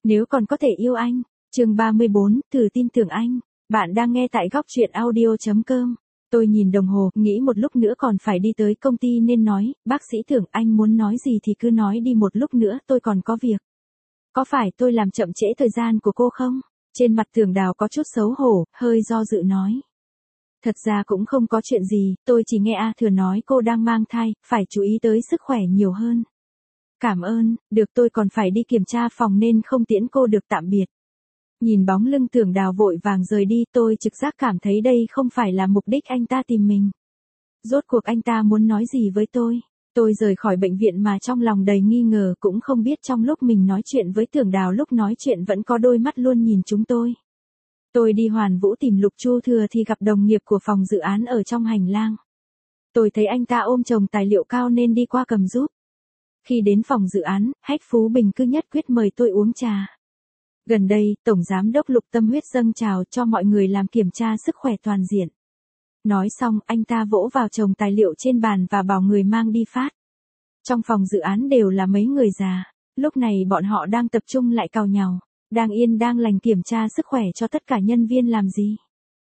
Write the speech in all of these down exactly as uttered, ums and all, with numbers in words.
Nếu còn có thể yêu anh. Chương ba mươi bốn, thử tin tưởng anh. Bạn đang nghe tại góc truyện audio chấm com. Tôi nhìn đồng hồ, nghĩ một lúc nữa còn phải đi tới công ty nên nói, bác sĩ Tưởng, anh muốn nói gì thì cứ nói đi, một lúc nữa tôi còn có việc. Có phải tôi làm chậm trễ thời gian của cô không? Trên mặt Tưởng Đào có chút xấu hổ, hơi do dự nói. Thật ra cũng không có chuyện gì, tôi chỉ nghe A Thừa nói cô đang mang thai, phải chú ý tới sức khỏe nhiều hơn. Cảm ơn, được, tôi còn phải đi kiểm tra phòng nên không tiễn cô được, tạm biệt. Nhìn bóng lưng Tưởng Đào vội vàng rời đi, tôi trực giác cảm thấy đây không phải là mục đích anh ta tìm mình. Rốt cuộc anh ta muốn nói gì với tôi? Tôi rời khỏi bệnh viện mà trong lòng đầy nghi ngờ, cũng không biết trong lúc mình nói chuyện với Tưởng Đào, lúc nói chuyện vẫn có đôi mắt luôn nhìn chúng tôi. Tôi đi Hoàn Vũ tìm Lục Chu Thừa thì gặp đồng nghiệp của phòng dự án ở trong hành lang. Tôi thấy anh ta ôm chồng tài liệu cao nên đi qua cầm giúp. Khi đến phòng dự án, Hách Phú Bình cứ nhất quyết mời tôi uống trà. Gần đây, Tổng Giám đốc Lục tâm huyết dâng trào cho mọi người làm kiểm tra sức khỏe toàn diện. Nói xong, anh ta vỗ vào chồng tài liệu trên bàn và bảo người mang đi phát. Trong phòng dự án đều là mấy người già. Lúc này bọn họ đang tập trung lại cào nhào, đang yên đang lành kiểm tra sức khỏe cho tất cả nhân viên làm gì.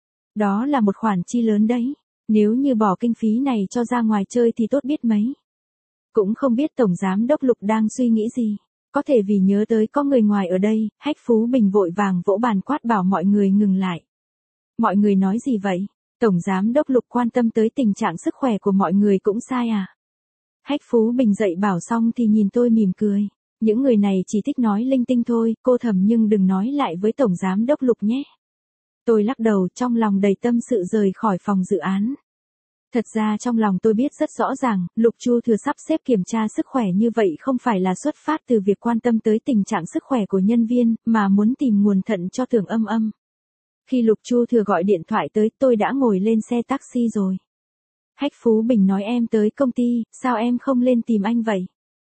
Đó là một khoản chi lớn đấy. Nếu như bỏ kinh phí này cho ra ngoài chơi thì tốt biết mấy. Cũng không biết Tổng Giám đốc Lục đang suy nghĩ gì. Có thể vì nhớ tới có người ngoài ở đây, Hách Phú Bình vội vàng vỗ bàn quát bảo mọi người ngừng lại. Mọi người nói gì vậy? Tổng Giám đốc Lục quan tâm tới tình trạng sức khỏe của mọi người cũng sai à? Hách Phú Bình dậy bảo xong thì nhìn tôi mỉm cười. Những người này chỉ thích nói linh tinh thôi, cô Thẩm, nhưng đừng nói lại với Tổng Giám đốc Lục nhé. Tôi lắc đầu, trong lòng đầy tâm sự rời khỏi phòng dự án. Thật ra trong lòng tôi biết rất rõ ràng, Lục Chu Thừa sắp xếp kiểm tra sức khỏe như vậy không phải là xuất phát từ việc quan tâm tới tình trạng sức khỏe của nhân viên, mà muốn tìm nguồn thận cho Tưởng Âm Âm. Khi Lục Chu Thừa gọi điện thoại tới, tôi đã ngồi lên xe taxi rồi. Hách Phú Bình nói em tới công ty, sao em không lên tìm anh vậy?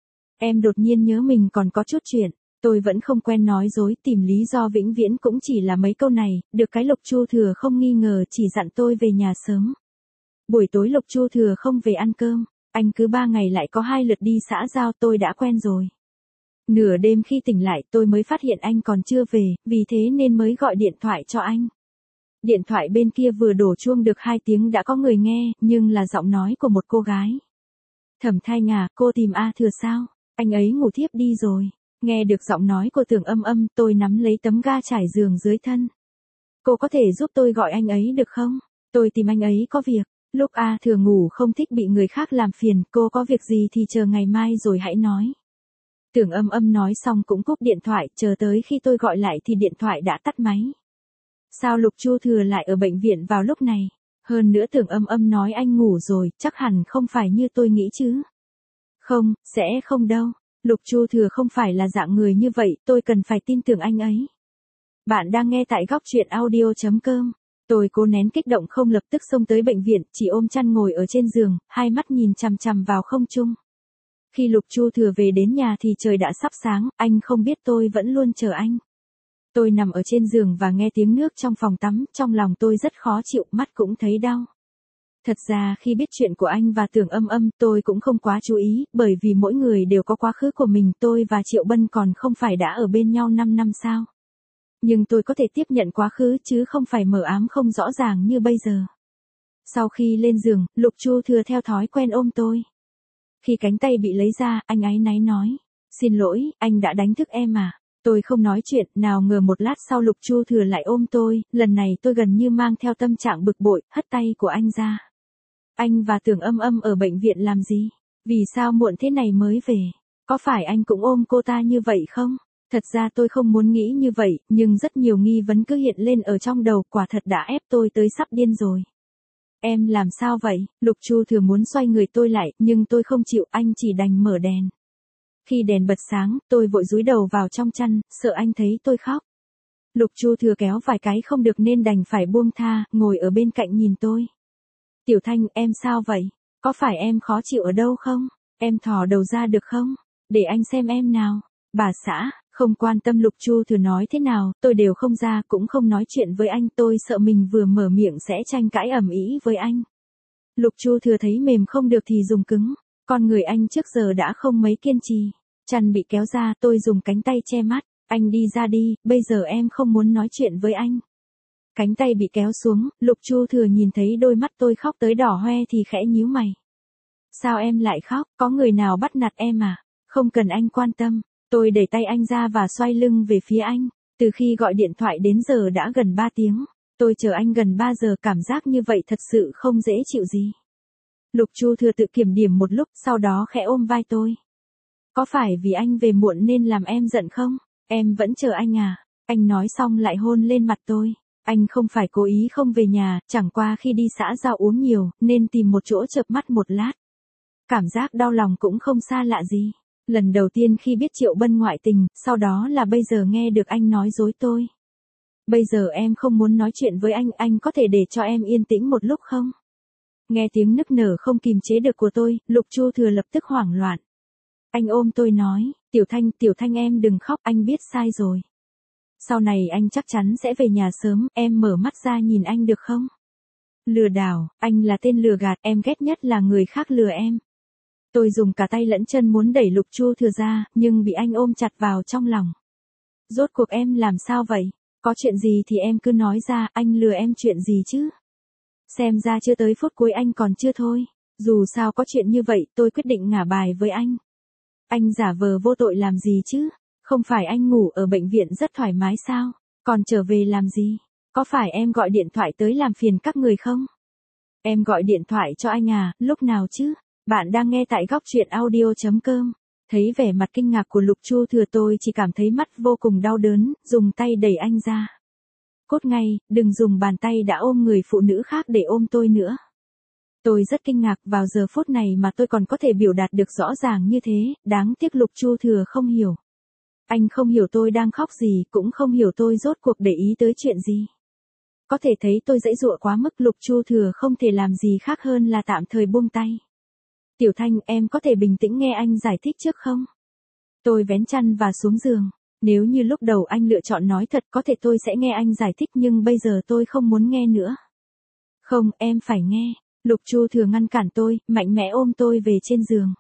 Em đột nhiên nhớ mình còn có chút chuyện, tôi vẫn không quen nói dối, tìm lý do vĩnh viễn cũng chỉ là mấy câu này, được cái Lục Chu Thừa không nghi ngờ chỉ dặn tôi về nhà sớm. Buổi tối Lục Chu Thừa không về ăn cơm, anh cứ ba ngày lại có hai lượt đi xã giao, tôi đã quen rồi. Nửa đêm khi tỉnh lại tôi mới phát hiện anh còn chưa về, vì thế nên mới gọi điện thoại cho anh. Điện thoại bên kia vừa đổ chuông được hai tiếng đã có người nghe, nhưng là giọng nói của một cô gái. Thẩm Thanh à, cô tìm A Thừa sao? Anh ấy ngủ thiếp đi rồi. Nghe được giọng nói của Tưởng Âm Âm, tôi nắm lấy tấm ga trải giường dưới thân. Cô có thể giúp tôi gọi anh ấy được không? Tôi tìm anh ấy có việc. Lúc A Thừa ngủ không thích bị người khác làm phiền, cô có việc gì thì chờ ngày mai rồi hãy nói. Tưởng Âm Âm nói xong cũng cúp điện thoại, chờ tới khi tôi gọi lại thì điện thoại đã tắt máy. Sao Lục Chu Thừa lại ở bệnh viện vào lúc này? Hơn nữa Tưởng Âm Âm nói anh ngủ rồi, chắc hẳn không phải như tôi nghĩ chứ. Không, sẽ không đâu. Lục Chu Thừa không phải là dạng người như vậy, tôi cần phải tin tưởng anh ấy. Bạn đang nghe tại góc truyện audio chấm com. Tôi cố nén kích động không lập tức xông tới bệnh viện, chỉ ôm chăn ngồi ở trên giường, hai mắt nhìn chằm chằm vào không trung. Khi Lục Chu Thừa về đến nhà thì trời đã sắp sáng, anh không biết tôi vẫn luôn chờ anh. Tôi nằm ở trên giường và nghe tiếng nước trong phòng tắm, trong lòng tôi rất khó chịu, mắt cũng thấy đau. Thật ra khi biết chuyện của anh và Tưởng Âm Âm tôi cũng không quá chú ý, bởi vì mỗi người đều có quá khứ của mình, tôi và Triệu Bân còn không phải đã ở bên nhau năm năm sao. Nhưng tôi có thể tiếp nhận quá khứ chứ không phải mờ ám không rõ ràng như bây giờ. Sau khi lên giường, Lục Chu Thừa theo thói quen ôm tôi. Khi cánh tay bị lấy ra, anh áy náy nói. Xin lỗi, anh đã đánh thức em à? Tôi không nói chuyện, nào ngờ một lát sau Lục Chu Thừa lại ôm tôi, lần này tôi gần như mang theo tâm trạng bực bội, hất tay của anh ra. Anh và Tưởng Âm Âm ở bệnh viện làm gì? Vì sao muộn thế này mới về? Có phải anh cũng ôm cô ta như vậy không? Thật ra tôi không muốn nghĩ như vậy, nhưng rất nhiều nghi vấn cứ hiện lên ở trong đầu, quả thật đã ép tôi tới sắp điên rồi. Em làm sao vậy? Lục Chu Thừa muốn xoay người tôi lại, nhưng tôi không chịu, anh chỉ đành mở đèn. Khi đèn bật sáng, tôi vội dúi đầu vào trong chăn, sợ anh thấy tôi khóc. Lục Chu Thừa kéo vài cái không được nên đành phải buông tha, ngồi ở bên cạnh nhìn tôi. Tiểu Thanh, em sao vậy? Có phải em khó chịu ở đâu không? Em thò đầu ra được không? Để anh xem em nào. Bà xã, không quan tâm Lục Chu Thừa nói thế nào, tôi đều không ra, cũng không nói chuyện với anh, tôi sợ mình vừa mở miệng sẽ tranh cãi ầm ĩ với anh. Lục Chu Thừa thấy mềm không được thì dùng cứng, con người anh trước giờ đã không mấy kiên trì. Chăn bị kéo ra, tôi dùng cánh tay che mắt, Anh đi ra đi, bây giờ em không muốn nói chuyện với anh. Cánh tay bị kéo xuống, Lục Chu Thừa nhìn thấy đôi mắt tôi khóc tới đỏ hoe thì khẽ nhíu mày. Sao em lại khóc, có người nào bắt nạt em à? Không cần anh quan tâm. Tôi đẩy tay anh ra và xoay lưng về phía anh. Từ khi gọi điện thoại đến giờ đã gần ba tiếng. Tôi chờ anh gần ba giờ, cảm giác như vậy thật sự không dễ chịu gì. Lục Chu Thừa tự kiểm điểm một lúc, sau đó khẽ ôm vai tôi. Có phải vì anh về muộn nên làm em giận không? Em vẫn chờ anh à? Anh nói xong lại hôn lên mặt tôi. Anh không phải cố ý không về nhà, chẳng qua khi đi xã giao uống nhiều, nên tìm một chỗ chợp mắt một lát. Cảm giác đau lòng cũng không xa lạ gì. Lần đầu tiên khi biết Triệu Bân ngoại tình, sau đó là bây giờ nghe được anh nói dối tôi. Bây giờ em không muốn nói chuyện với anh, anh có thể để cho em yên tĩnh một lúc không? Nghe tiếng nức nở không kìm chế được của tôi, Lục Chu Thừa lập tức hoảng loạn. Anh ôm tôi nói, Tiểu Thanh, Tiểu Thanh em đừng khóc, anh biết sai rồi. Sau này anh chắc chắn sẽ về nhà sớm, em mở mắt ra nhìn anh được không? Lừa đảo, anh là tên lừa gạt, em ghét nhất là người khác lừa em. Tôi dùng cả tay lẫn chân muốn đẩy Lục Chu Thừa ra, nhưng bị anh ôm chặt vào trong lòng. Rốt cuộc em làm sao vậy? Có chuyện gì thì em cứ nói ra, anh lừa em chuyện gì chứ? Xem ra chưa tới phút cuối anh còn chưa thôi. Dù sao có chuyện như vậy, tôi quyết định ngả bài với anh. Anh giả vờ vô tội làm gì chứ? Không phải anh ngủ ở bệnh viện rất thoải mái sao? Còn trở về làm gì? Có phải em gọi điện thoại tới làm phiền các người không? Em gọi điện thoại cho anh à, lúc nào chứ? Bạn đang nghe tại góc truyện audio chấm com. Thấy vẻ mặt kinh ngạc của Lục Chu Thừa, tôi chỉ cảm thấy mắt vô cùng đau đớn, dùng tay đẩy anh ra. Cốt ngay, đừng dùng bàn tay đã ôm người phụ nữ khác để ôm tôi nữa. Tôi rất kinh ngạc, vào giờ phút này mà tôi còn có thể biểu đạt được rõ ràng như thế, đáng tiếc Lục Chu Thừa không hiểu. Anh không hiểu tôi đang khóc gì, cũng không hiểu tôi rốt cuộc để ý tới chuyện gì. Có thể thấy tôi giãy giụa quá mức, Lục Chu Thừa không thể làm gì khác hơn là tạm thời buông tay. Tiểu Thanh, em có thể bình tĩnh nghe anh giải thích trước không? Tôi vén chăn và xuống giường. Nếu như lúc đầu anh lựa chọn nói thật, có thể tôi sẽ nghe anh giải thích, nhưng bây giờ tôi không muốn nghe nữa. Không, em phải nghe. Lục Chu Thừa ngăn cản tôi, mạnh mẽ ôm tôi về trên giường.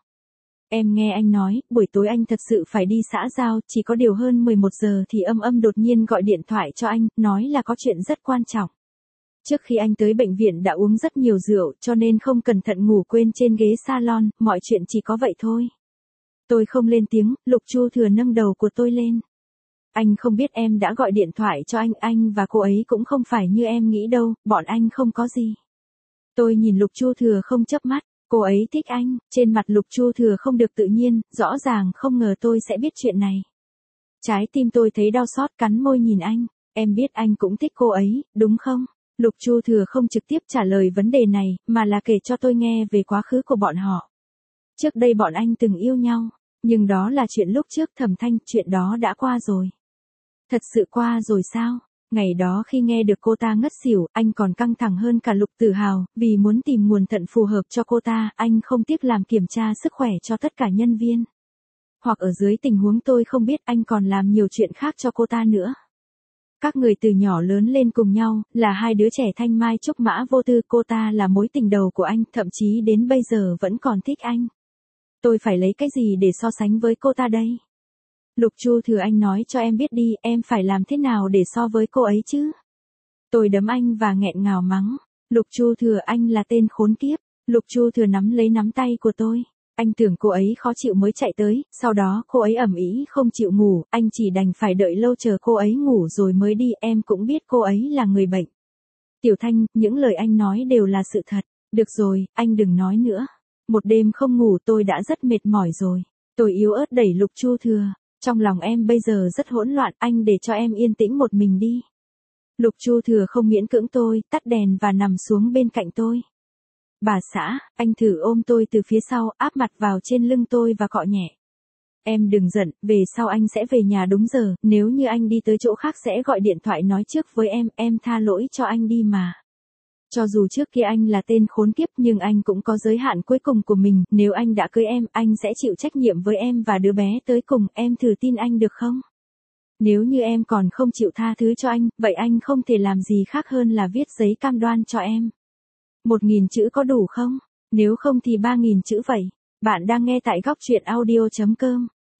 Em nghe anh nói, buổi tối anh thật sự phải đi xã giao, chỉ có điều hơn mười một giờ thì Âm Âm đột nhiên gọi điện thoại cho anh, nói là có chuyện rất quan trọng. Trước khi anh tới bệnh viện đã uống rất nhiều rượu, cho nên không cẩn thận ngủ quên trên ghế salon, mọi chuyện chỉ có vậy thôi. Tôi không lên tiếng, Lục Chu Thừa nâng đầu của tôi lên. Anh không biết em đã gọi điện thoại cho anh, anh và cô ấy cũng không phải như em nghĩ đâu, bọn anh không có gì. Tôi nhìn Lục Chu Thừa không chớp mắt, cô ấy thích anh, trên mặt Lục Chu Thừa không được tự nhiên, rõ ràng không ngờ tôi sẽ biết chuyện này. Trái tim tôi thấy đau xót, cắn môi nhìn anh, em biết anh cũng thích cô ấy, đúng không? Lục Chu Thừa không trực tiếp trả lời vấn đề này, mà là kể cho tôi nghe về quá khứ của bọn họ. Trước đây bọn anh từng yêu nhau, nhưng đó là chuyện lúc trước. Thẩm Thanh, chuyện đó đã qua rồi. Thật sự qua rồi sao? Ngày đó khi nghe được cô ta ngất xỉu, anh còn căng thẳng hơn cả Lục Tử Hào, vì muốn tìm nguồn thận phù hợp cho cô ta, anh không tiếc làm kiểm tra sức khỏe cho tất cả nhân viên. Hoặc ở dưới tình huống tôi không biết, anh còn làm nhiều chuyện khác cho cô ta nữa. Các người từ nhỏ lớn lên cùng nhau, là hai đứa trẻ thanh mai trúc mã vô tư, cô ta là mối tình đầu của anh, thậm chí đến bây giờ vẫn còn thích anh. Tôi phải lấy cái gì để so sánh với cô ta đây? Lục Chu Thừa, anh nói cho em biết đi, em phải làm thế nào để so với cô ấy chứ? Tôi đấm anh và nghẹn ngào mắng. Lục Chu Thừa, anh là tên khốn kiếp. Lục Chu Thừa nắm lấy nắm tay của tôi. Anh tưởng cô ấy khó chịu mới chạy tới, sau đó cô ấy ầm ĩ không chịu ngủ, anh chỉ đành phải đợi lâu chờ cô ấy ngủ rồi mới đi, em cũng biết cô ấy là người bệnh. Tiểu Thanh, những lời anh nói đều là sự thật. Được rồi, anh đừng nói nữa. Một đêm không ngủ tôi đã rất mệt mỏi rồi. Tôi yếu ớt đẩy Lục Chu Thừa. Trong lòng em bây giờ rất hỗn loạn, anh để cho em yên tĩnh một mình đi. Lục Chu Thừa không miễn cưỡng tôi, tắt đèn và nằm xuống bên cạnh tôi. Bà xã, anh thử ôm tôi từ phía sau, áp mặt vào trên lưng tôi và cọ nhẹ. Em đừng giận, về sau anh sẽ về nhà đúng giờ, nếu như anh đi tới chỗ khác sẽ gọi điện thoại nói trước với em, em tha lỗi cho anh đi mà. Cho dù trước kia anh là tên khốn kiếp nhưng anh cũng có giới hạn cuối cùng của mình, nếu anh đã cưới em, anh sẽ chịu trách nhiệm với em và đứa bé tới cùng, em thử tin anh được không? Nếu như em còn không chịu tha thứ cho anh, vậy anh không thể làm gì khác hơn là viết giấy cam đoan cho em. Một nghìn chữ có đủ không? Nếu không thì ba nghìn chữ vậy. Bạn đang nghe tại góc truyện audio chấm com.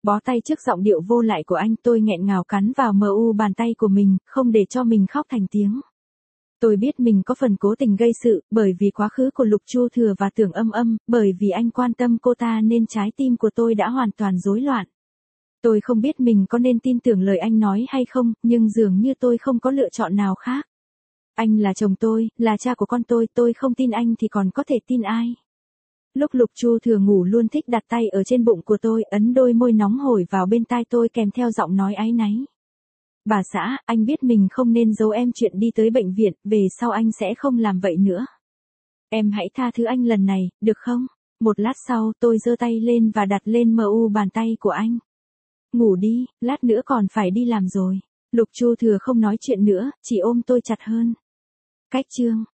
Bó tay trước giọng điệu vô lại của anh, tôi nghẹn ngào cắn vào mờ u bàn tay của mình, không để cho mình khóc thành tiếng. Tôi biết mình có phần cố tình gây sự, bởi vì quá khứ của Lục Chu Thừa và Tưởng Âm Âm, bởi vì anh quan tâm cô ta nên trái tim của tôi đã hoàn toàn rối loạn. Tôi không biết mình có nên tin tưởng lời anh nói hay không, nhưng dường như tôi không có lựa chọn nào khác. Anh là chồng tôi, là cha của con tôi, tôi không tin anh thì còn có thể tin ai. Lúc Lục Chu Thừa ngủ luôn thích đặt tay ở trên bụng của tôi, ấn đôi môi nóng hổi vào bên tai tôi kèm theo giọng nói áy náy. Bà xã, anh biết mình không nên giấu em chuyện đi tới bệnh viện, về sau anh sẽ không làm vậy nữa. Em hãy tha thứ anh lần này, được không? Một lát sau, tôi giơ tay lên và đặt lên mờ u bàn tay của anh. Ngủ đi, lát nữa còn phải đi làm rồi. Lục Chu Thừa không nói chuyện nữa, chỉ ôm tôi chặt hơn. Cách chương